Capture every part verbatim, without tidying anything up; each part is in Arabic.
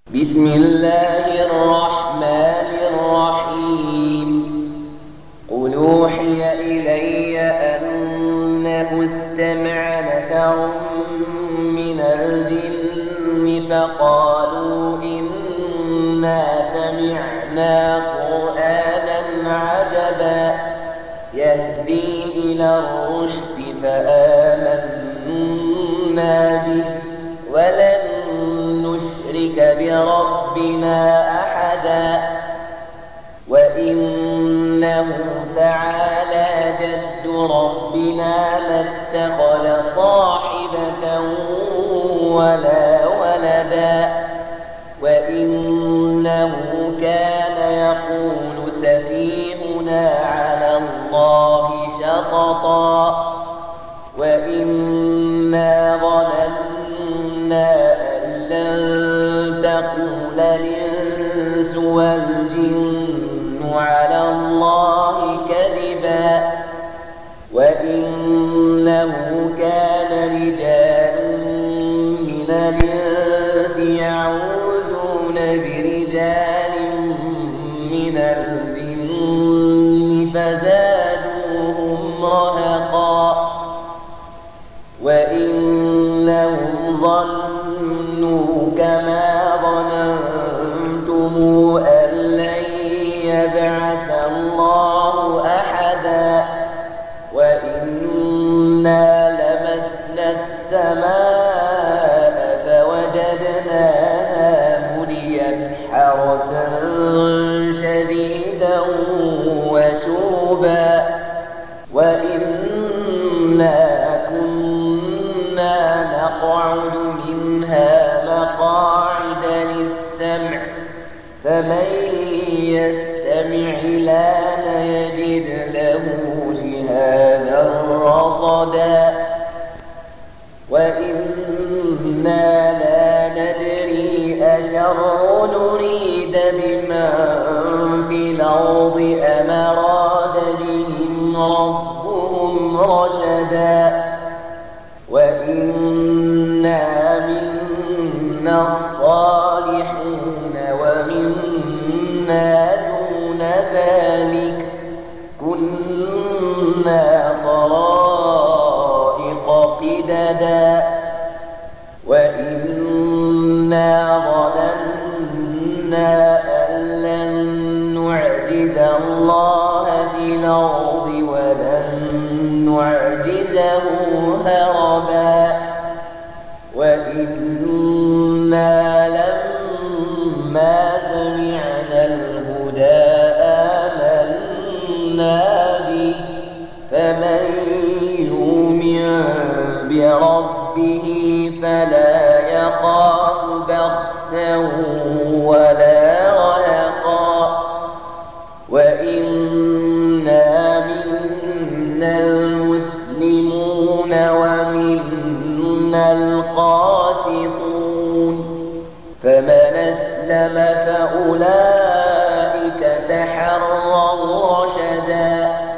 بسم الله الرحمن الرحيم. قل أوحي إلي أنه استمع نفر من الجن فقالوا إنا سمعنا قرآنا عجبا يهدي إلى الرشد فآمنا به ولن نشرك بربنا أحدا وإنه تعالى جد ربنا ما اتخذ صاحبة ولا ولدا وإنه كان يقول سفيهنا على الله شططا وإنا ظننا أن لن تقول الإنس والجن على الله كذبا وإنه كان رجال من الإنس يعوذون برجال من الجن فزادوهم رهقا وإنهم ظنوا كما ظننتم أن لن يبعث الله أحدا وإنا لمسنا السماء فوجدناها مليت حرسا شديدا وشوبا وإنا كنا نقعد منها مقاعد للسمع فمن يستمع الآن يجد له شهابا رصدا وإنا لا ندري أشر نريد بمن في الأرض أم أراد بهم ربهم رشدا وإنا منا الصالحون ومنا دون ذلك كنا طرائق قددا وإنا ظننا أن لن نعجز الله في الأرض ولن نعجزه هربا وإنا لما سمعنا الهدى آمنا به فمن يؤمن بربه فلا يخاف بخسا ولا رهقا وإنا منا المسلمون ومنا القاسطون فمن أسلم فأولئك تحروا رشدا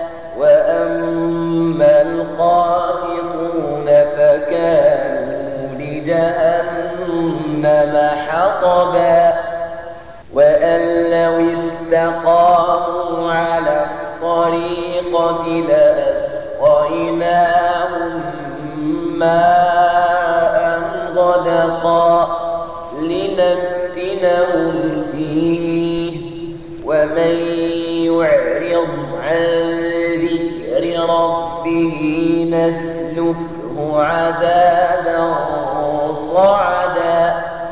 وأما القاسطون فكانوا لجهنم حطبا وأن لو استقاموا على الطريقة لأسقيناهم ماء غدقا لنفتنهم فيه ومن يعرض عن ذكر ربه نسلكه عذابا صعدا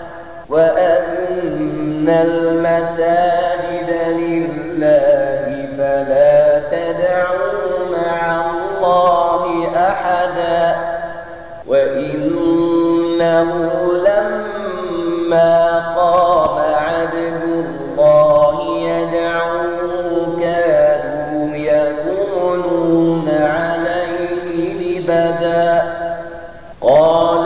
وأن المساجد لله فلا تدعوا مع الله أحدا وإنه لما قام عبد الله يدعوه كانوا يكونون عليه لبدا قال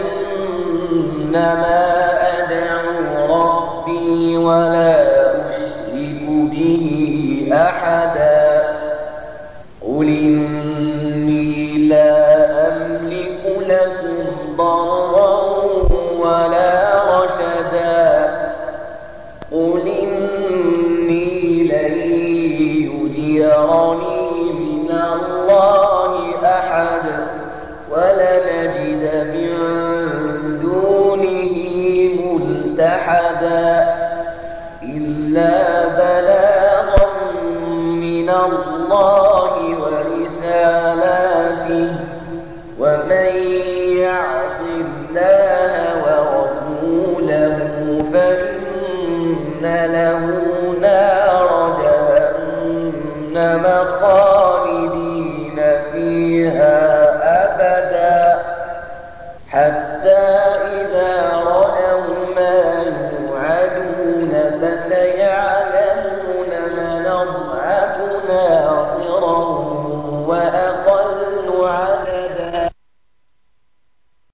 إنما أدعو ربي ولا أشرك به أحدا قل إني لا أملك لكم ضرا ولا رشدا أحدا إلا بلاغا من الله ورسالاته ومن يعص الله ورسوله فإن له نار جهنم خالدين فيها أبدا حتى